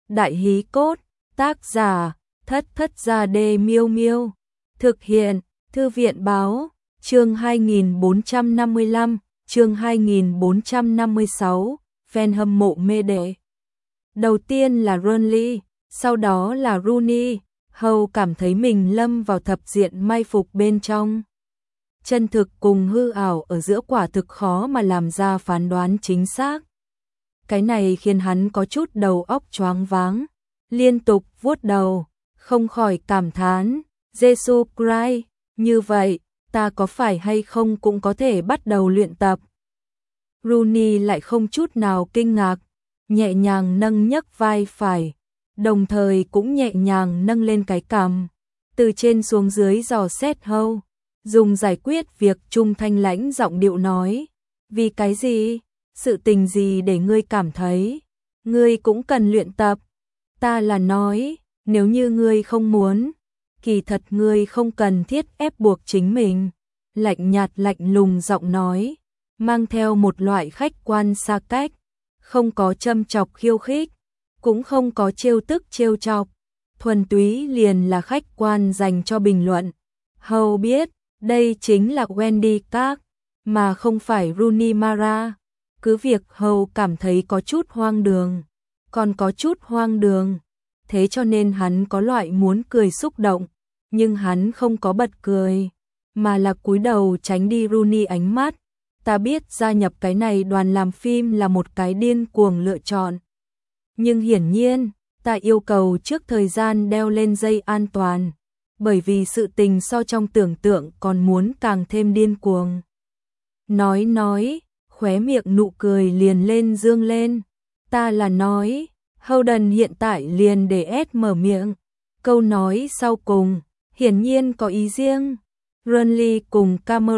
Đại hí cốt, tác giả, Thất Thất Gia Đê Miêu Miêu. Thực hiện, Thư viện báo, chương 2455, chương 2456, fan hâm mộ mê đệ. Đầu tiên là Burnley, sau đó là Rooney, Hầu cảm thấy mình lâm vào thập diện may phục bên trong. Chân thực cùng hư ảo ở giữa quả thực khó mà làm ra phán đoán chính xác. Cái này khiến hắn có chút đầu óc choáng váng, liên tục vuốt đầu, không khỏi cảm thán, Jesus Christ, như vậy, ta có phải hay không cũng có thể bắt đầu luyện tập. Rooney lại không chút nào kinh ngạc, nhẹ nhàng nâng nhấc vai phải, đồng thời cũng nhẹ nhàng nâng lên cái cằm, từ trên xuống dưới dò xét Hầu, dùng giải quyết việc trung thanh lãnh giọng điệu nói, vì cái gì? Sự tình gì để ngươi cảm thấy ngươi cũng cần luyện tập? Ta là nói, nếu như ngươi không muốn, kỳ thật ngươi không cần thiết ép buộc chính mình. Lạnh nhạt lạnh lùng giọng nói, mang theo một loại khách quan xa cách, không có châm chọc khiêu khích, cũng không có trêu tức trêu chọc, thuần túy liền là khách quan dành cho bình luận. Hầu biết, đây chính là Wendy Clark, mà không phải Rooney Mara. Cứ việc Hầu cảm thấy có chút hoang đường, còn có chút hoang đường, thế cho nên hắn có loại muốn cười xúc động, nhưng hắn không có bật cười, mà là cúi đầu tránh đi Rooney ánh mắt. Ta biết gia nhập cái này đoàn làm phim là một cái điên cuồng lựa chọn, nhưng hiển nhiên, ta yêu cầu trước thời gian đeo lên dây an toàn, bởi vì sự tình so trong tưởng tượng còn muốn càng thêm điên cuồng. Nói, khóe miệng nụ cười liền lên dương lên. Ta là nói, Holden hiện tại liền để Ed mở miệng. Câu nói sau cùng, hiển nhiên có ý riêng. Burnley cùng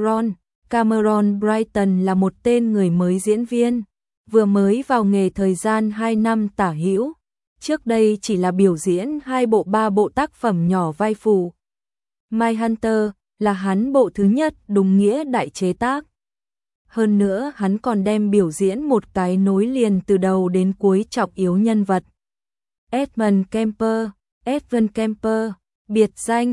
Cameron Brighton là một tên người mới diễn viên, vừa mới vào nghề thời gian 2 năm tả hữu. Trước đây chỉ là biểu diễn 2-3 bộ tác phẩm nhỏ vai phụ. Mindhunter là hắn bộ thứ nhất đúng nghĩa đại chế tác. Hơn nữa hắn còn đem biểu diễn một cái nối liền từ đầu đến cuối trọng yếu nhân vật. Edmund Kemper, biệt danh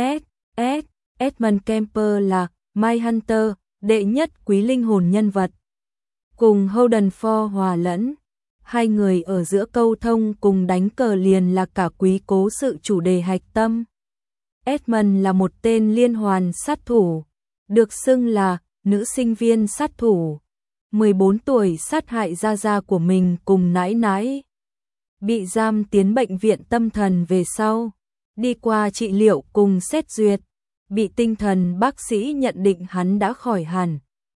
Edmund Kemper là Mindhunter, đệ nhất quý linh hồn nhân vật. Cùng Holden Ford hòa lẫn, hai người ở giữa câu thông cùng đánh cờ liền là cả quý cố sự chủ đề hạch tâm. Edmund là một tên liên hoàn sát thủ, được xưng là nữ sinh viên sát thủ, 14 tuổi sát hại gia gia của mình cùng nãi nãi. Bị giam tiến bệnh viện tâm thần về sau, đi qua trị liệu cùng xét duyệt, bị tinh thần bác sĩ nhận định hắn đã khỏi hẳn.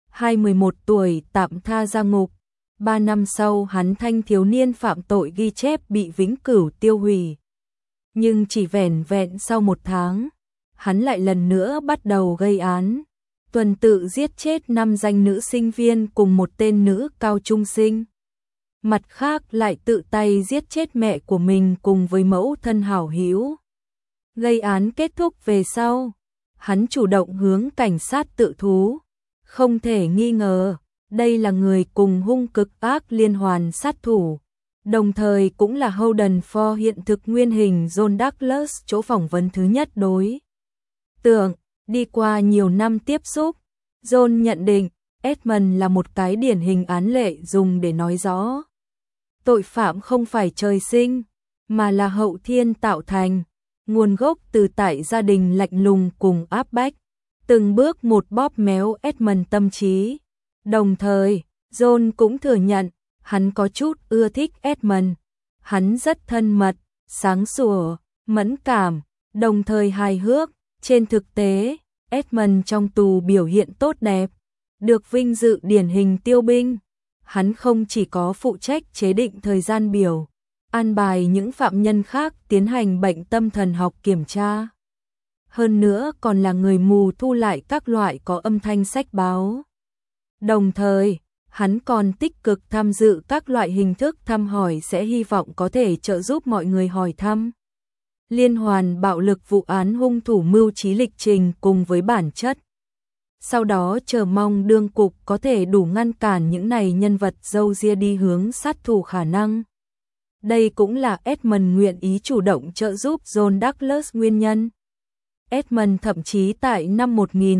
21 tuổi tạm tha ra ngục, 3 năm sau hắn thanh thiếu niên phạm tội ghi chép bị vĩnh cửu tiêu hủy. Nhưng chỉ vẻn vẹn sau 1 tháng, hắn lại lần nữa bắt đầu gây án. Tuần tự giết chết 5 danh nữ sinh viên cùng một tên nữ cao trung sinh. Mặt khác lại tự tay giết chết mẹ của mình cùng với mẫu thân hảo hữu. Gây án kết thúc về sau, hắn chủ động hướng cảnh sát tự thú. Không thể nghi ngờ, đây là người cùng hung cực ác liên hoàn sát thủ. Đồng thời cũng là Holden Ford hiện thực nguyên hình John Douglas chỗ phỏng vấn thứ nhất đối tượng. Đi qua nhiều năm tiếp xúc, John nhận định Edmund là một cái điển hình án lệ dùng để nói rõ. Tội phạm không phải trời sinh, mà là hậu thiên tạo thành, nguồn gốc từ tại gia đình lạnh lùng cùng áp bách, từng bước một bóp méo Edmund tâm trí. Đồng thời, John cũng thừa nhận, hắn có chút ưa thích Edmund. Hắn rất thân mật, sáng sủa, mẫn cảm, đồng thời hài hước. Trên thực tế, Edmund trong tù biểu hiện tốt đẹp, được vinh dự điển hình tiêu binh. Hắn không chỉ có phụ trách chế định thời gian biểu, an bài những phạm nhân khác tiến hành bệnh tâm thần học kiểm tra. Hơn nữa còn là người mù thu lại các loại có âm thanh sách báo. Đồng thời, hắn còn tích cực tham dự các loại hình thức thăm hỏi sẽ hy vọng có thể trợ giúp mọi người hỏi thăm liên hoàn bạo lực vụ án hung thủ mưu trí lịch trình cùng với bản chất. Sau đó chờ mong đương cục có thể đủ ngăn cản những này nhân vật râu ria đi hướng sát thủ khả năng. Đây cũng là Edmund nguyện ý chủ động trợ giúp John Douglas nguyên nhân. Edmund thậm chí tại năm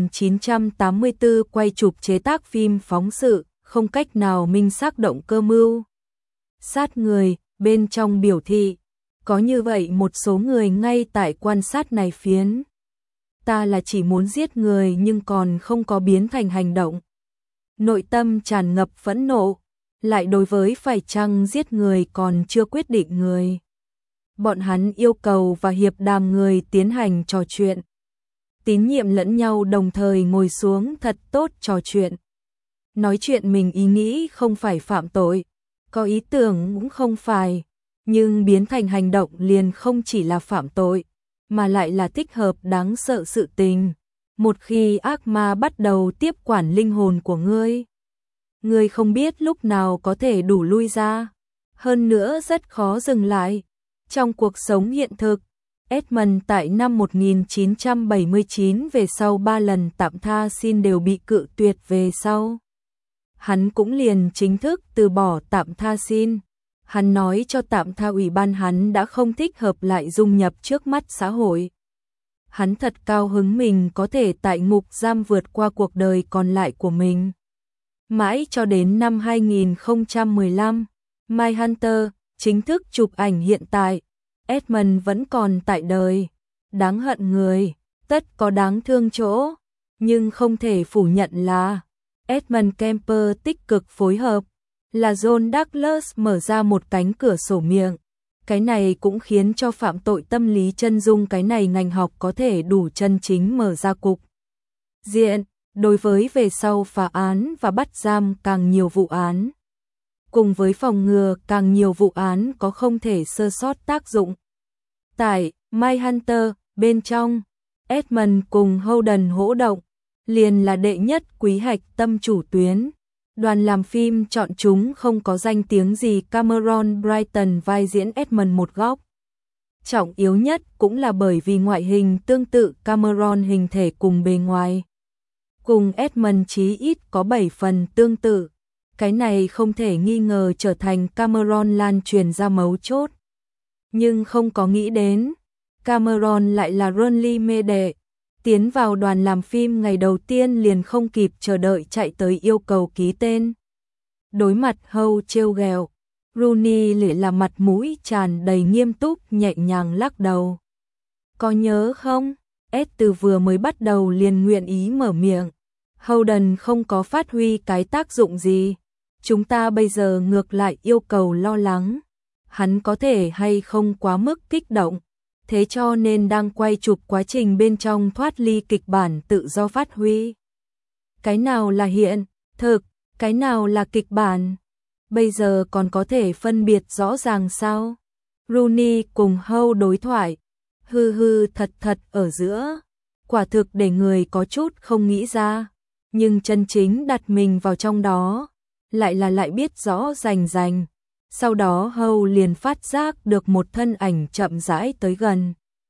1984 quay chụp chế tác phim phóng sự, không cách nào minh xác động cơ mưu sát người, bên trong biểu thị. Có như vậy một số người ngay tại quan sát này phiến. Ta là chỉ muốn giết người nhưng còn không có biến thành hành động. Nội tâm tràn ngập phẫn nộ, lại đối với phải chăng giết người còn chưa quyết định người. Bọn hắn yêu cầu và hiệp đàm người tiến hành trò chuyện. Tín nhiệm lẫn nhau đồng thời ngồi xuống thật tốt trò chuyện. Nói chuyện mình ý nghĩ không phải phạm tội, có ý tưởng cũng không phải, nhưng biến thành hành động liền không chỉ là phạm tội, mà lại là thích hợp đáng sợ sự tình. Một khi ác ma bắt đầu tiếp quản linh hồn của ngươi không biết lúc nào có thể đủ lui ra, hơn nữa rất khó dừng lại. Trong cuộc sống hiện thực, Edmund tại năm 1979 về sau 3 lần tạm tha xin đều bị cự tuyệt về sau. Hắn cũng liền chính thức từ bỏ tạm tha xin. Hắn nói cho tạm tha ủy ban hắn đã không thích hợp lại dung nhập trước mắt xã hội. Hắn thật cao hứng mình có thể tại ngục giam vượt qua cuộc đời còn lại của mình. Mãi cho đến năm 2015, Mindhunter chính thức chụp ảnh hiện tại, Edmund vẫn còn tại đời. Đáng hận người, tất có đáng thương chỗ, nhưng không thể phủ nhận là Edmund Kemper tích cực phối hợp, là John Douglas mở ra một cánh cửa sổ miệng. Cái này cũng khiến cho phạm tội tâm lý chân dung cái này ngành học có thể đủ chân chính mở ra cục diện, đối với về sau phá án và bắt giam càng nhiều vụ án. Cùng với phòng ngừa càng nhiều vụ án có không thể sơ sót tác dụng. Tại Mindhunter, bên trong, Edmund cùng Holden hỗ động, liền là đệ nhất quý hạch tâm chủ tuyến. Đoàn làm phim chọn chúng không có danh tiếng gì Cameron Brighton vai diễn Edmund một góc. Trọng yếu nhất cũng là bởi vì ngoại hình tương tự Cameron hình thể cùng bề ngoài. Cùng Edmund chí ít có 7 phần tương tự. Cái này không thể nghi ngờ trở thành Cameron lan truyền ra mấu chốt. Nhưng không có nghĩ đến, Cameron lại là Ronly mê đệ. Tiến vào đoàn làm phim ngày đầu tiên liền không kịp chờ đợi chạy tới yêu cầu ký tên. Đối mặt Howe trêu ghẹo, Rooney lại là mặt mũi tràn đầy nghiêm túc nhẹ nhàng lắc đầu. Có nhớ không? Ed từ vừa mới bắt đầu liền nguyện ý mở miệng. Holden không có phát huy cái tác dụng gì. Chúng ta bây giờ ngược lại yêu cầu lo lắng. Hắn có thể hay không quá mức kích động. Thế cho nên đang quay chụp quá trình bên trong thoát ly kịch bản tự do phát huy. Cái nào là hiện thực, cái nào là kịch bản? Bây giờ còn có thể phân biệt rõ ràng sao? Rooney cùng Howe đối thoại, hư hư thật thật ở giữa. Quả thực để người có chút không nghĩ ra. Nhưng chân chính đặt mình vào trong đó, lại biết rõ rành rành. Sau đó Howe liền phát giác được một thân ảnh chậm rãi tới gần.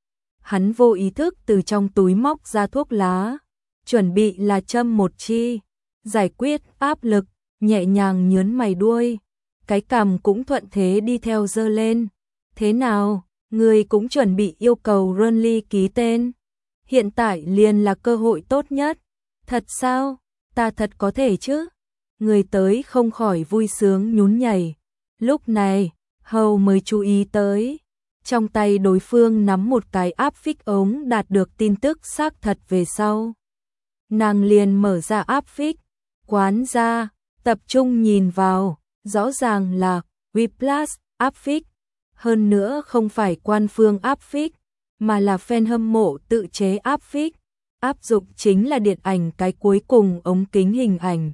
Hắn vô ý thức từ trong túi móc ra thuốc lá, chuẩn bị là châm một chi, giải quyết áp lực, nhẹ nhàng nhướn mày đuôi. Cái cằm cũng thuận thế đi theo giơ lên. Thế nào, người cũng chuẩn bị yêu cầu Ronly ký tên. Hiện tại liền là cơ hội tốt nhất. Thật sao? Ta thật có thể chứ? Người tới không khỏi vui sướng nhún nhảy. Lúc này, Howe mới chú ý tới. Trong tay đối phương nắm một cái áp phích ống đạt được tin tức xác thật về sau. Nàng liền mở ra áp phích, quán ra, tập trung nhìn vào, rõ ràng là Whiplash áp phích. Hơn nữa không phải quan phương áp phích, mà là fan hâm mộ tự chế áp phích. Áp dụng chính là điện ảnh cái cuối cùng ống kính hình ảnh.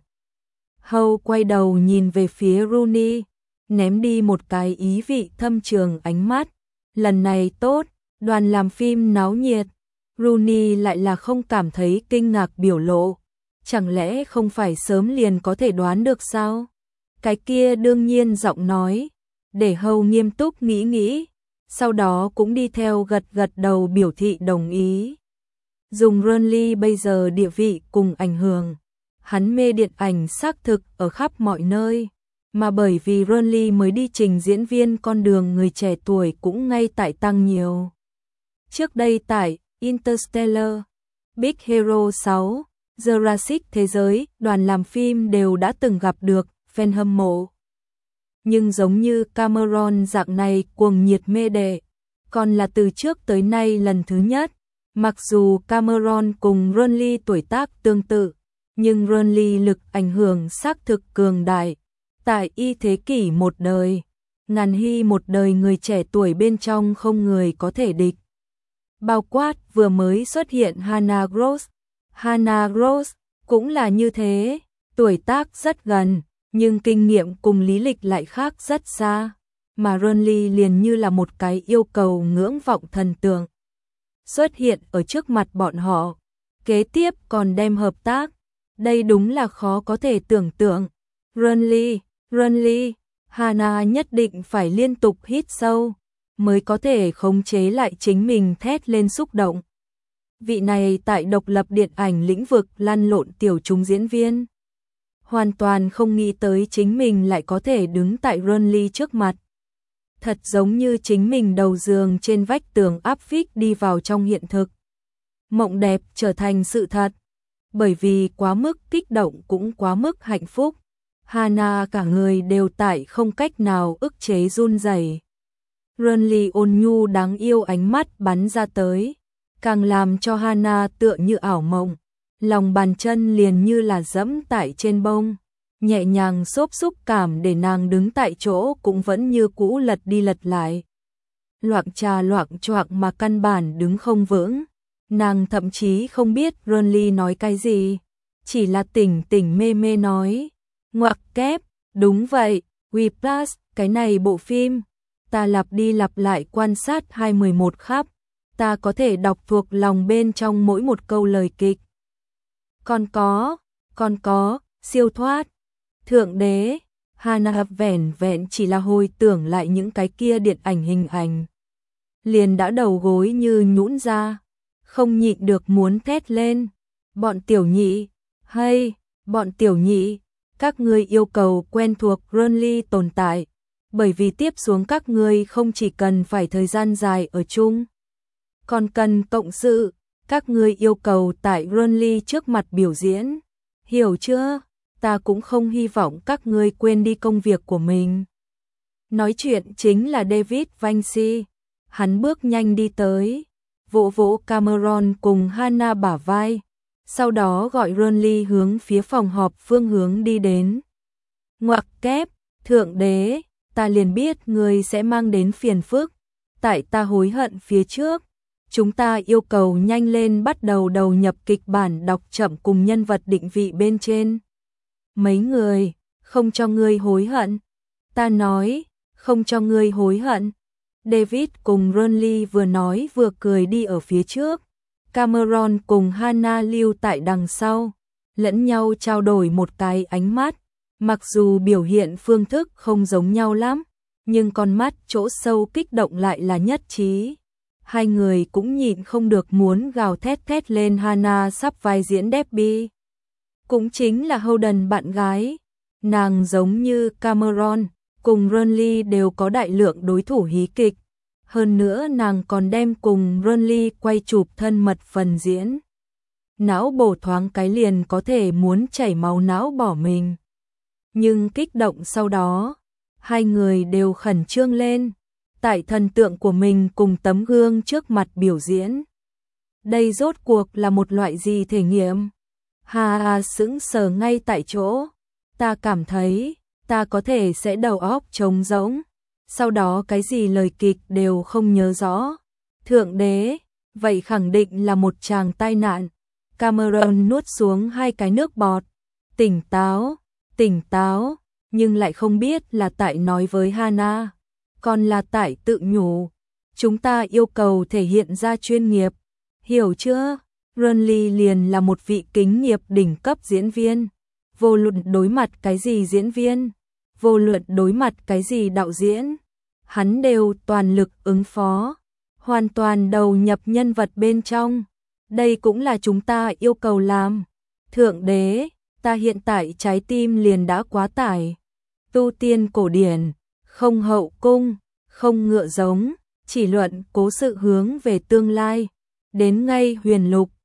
Howe quay đầu nhìn về phía Rooney, ném đi một cái ý vị thâm trường ánh mắt. Lần này tốt, đoàn làm phim náo nhiệt. Rooney lại là không cảm thấy kinh ngạc biểu lộ. Chẳng lẽ không phải sớm liền có thể đoán được sao? Cái kia đương nhiên giọng nói, để Howe nghiêm túc nghĩ, sau đó cũng đi theo gật đầu biểu thị đồng ý. Dùng Ronly bây giờ địa vị cùng ảnh hưởng, hắn mê điện ảnh xác thực ở khắp mọi nơi. mà bởi vì Ronly mới đi trình diễn viên con đường người trẻ tuổi cũng ngay tại tăng nhiều. Trước đây tại Interstellar, Big Hero 6, Jurassic Thế giới, đoàn làm phim đều đã từng gặp được fan hâm mộ. Nhưng giống như Cameron dạng này cuồng nhiệt mê đệ, còn là từ trước tới nay lần thứ nhất. Mặc dù Cameron cùng Ronly tuổi tác tương tự, nhưng Ronly lực ảnh hưởng xác thực cường đại. Tại y thế kỷ một đời, ngàn hy một đời người trẻ tuổi bên trong không người có thể địch. Bao quát vừa mới xuất hiện Hannah Gross. Hannah Gross cũng là như thế, tuổi tác rất gần, nhưng kinh nghiệm cùng lý lịch lại khác rất xa. Mà Ronly liền như là một cái yêu cầu ngưỡng vọng thần tượng. Xuất hiện ở trước mặt bọn họ, kế tiếp còn đem hợp tác. Đây đúng là khó có thể tưởng tượng. Ronly, Hannah nhất định phải liên tục hít sâu, mới có thể khống chế lại chính mình thét lên xúc động. Vị này tại độc lập điện ảnh lĩnh vực lăn lộn tiểu chúng diễn viên. Hoàn toàn không nghĩ tới chính mình lại có thể đứng tại Ronly trước mặt. Thật giống như chính mình đầu giường trên vách tường áp phích đi vào trong hiện thực. Mộng đẹp trở thành sự thật. Bởi vì quá mức kích động cũng quá mức hạnh phúc. Hannah cả người đều tại không cách nào ức chế run rẩy. Ronly ôn nhu đáng yêu ánh mắt bắn ra tới, càng làm cho Hannah tựa như ảo mộng. Lòng bàn chân liền như là dẫm tại trên bông, nhẹ nhàng xốp xúc cảm để nàng đứng tại chỗ cũng vẫn như cũ lật đi lật lại. Loạng choạng mà căn bản đứng không vững. Nàng thậm chí không biết Ronly nói cái gì, chỉ là tỉnh mê mê nói. Ngoặc kép, đúng vậy, Whiplash, cái này bộ phim, ta lặp đi lặp lại quan sát 211 khắp, ta có thể đọc thuộc lòng bên trong mỗi một câu lời kịch. Còn có, siêu thoát, thượng đế, Hannah vẻn chỉ là hồi tưởng lại những cái kia điện ảnh hình ảnh. Liền đã đầu gối như nhũn ra, không nhịn được muốn thét lên. Bọn tiểu nhị, bọn tiểu nhị, các ngươi yêu cầu quen thuộc Ronly tồn tại, bởi vì tiếp xuống các ngươi không chỉ cần phải thời gian dài ở chung, còn cần cộng sự, các ngươi yêu cầu tại Ronly trước mặt biểu diễn, hiểu chưa? Ta cũng không hy vọng các ngươi quên đi công việc của mình. Nói chuyện chính là David Vinci, hắn bước nhanh đi tới, vỗ Cameron cùng Hannah bả vai, sau đó gọi Ronly hướng phía phòng họp phương hướng đi đến. Ngoặc kép, thượng đế, ta liền biết người sẽ mang đến phiền phức, tại ta hối hận phía trước, chúng ta yêu cầu nhanh lên bắt đầu đầu nhập kịch bản đọc chậm cùng nhân vật định vị bên trên. Mấy người, không cho ngươi hối hận. Ta nói, không cho ngươi hối hận. David cùng Ronly vừa nói vừa cười đi ở phía trước. Cameron cùng Hannah lưu tại đằng sau, lẫn nhau trao đổi một cái ánh mắt. Mặc dù biểu hiện phương thức không giống nhau lắm, nhưng con mắt chỗ sâu kích động lại là nhất trí. Hai người cũng nhịn không được muốn gào thét lên. Hannah sắp vai diễn Debbie, cũng chính là Holden bạn gái. Nàng giống như Cameron cùng Ronly đều có đại lượng đối thủ hí kịch. Hơn nữa nàng còn đem cùng Ronly quay chụp thân mật phần diễn. Não bổ thoáng cái liền có thể muốn chảy máu não bỏ mình. Nhưng kích động sau đó, hai người đều khẩn trương lên, tại thần tượng của mình cùng tấm gương trước mặt biểu diễn. Đây rốt cuộc là một loại gì thể nghiệm? Hà sững sờ ngay tại chỗ. Ta cảm thấy, ta có thể sẽ đầu óc trống rỗng, sau đó cái gì lời kịch đều không nhớ rõ. Thượng đế, vậy khẳng định là một tràng tai nạn. Cameron nuốt xuống hai cái nước bọt. Tỉnh táo, nhưng lại không biết là tại nói với Hannah, còn là tại tự nhủ. Chúng ta yêu cầu thể hiện ra chuyên nghiệp, hiểu chưa? Ronly liền là một vị kính nghiệp đỉnh cấp diễn viên. Vô luận đối mặt cái gì diễn viên, vô luận đối mặt cái gì đạo diễn, hắn đều toàn lực ứng phó, hoàn toàn đầu nhập nhân vật bên trong. Đây cũng là chúng ta yêu cầu làm. Thượng đế, ta hiện tại trái tim liền đã quá tải. tu tiên cổ điển, không hậu cung, không ngựa giống, chỉ luận cố sự hướng về tương lai. Đến ngay huyền lục,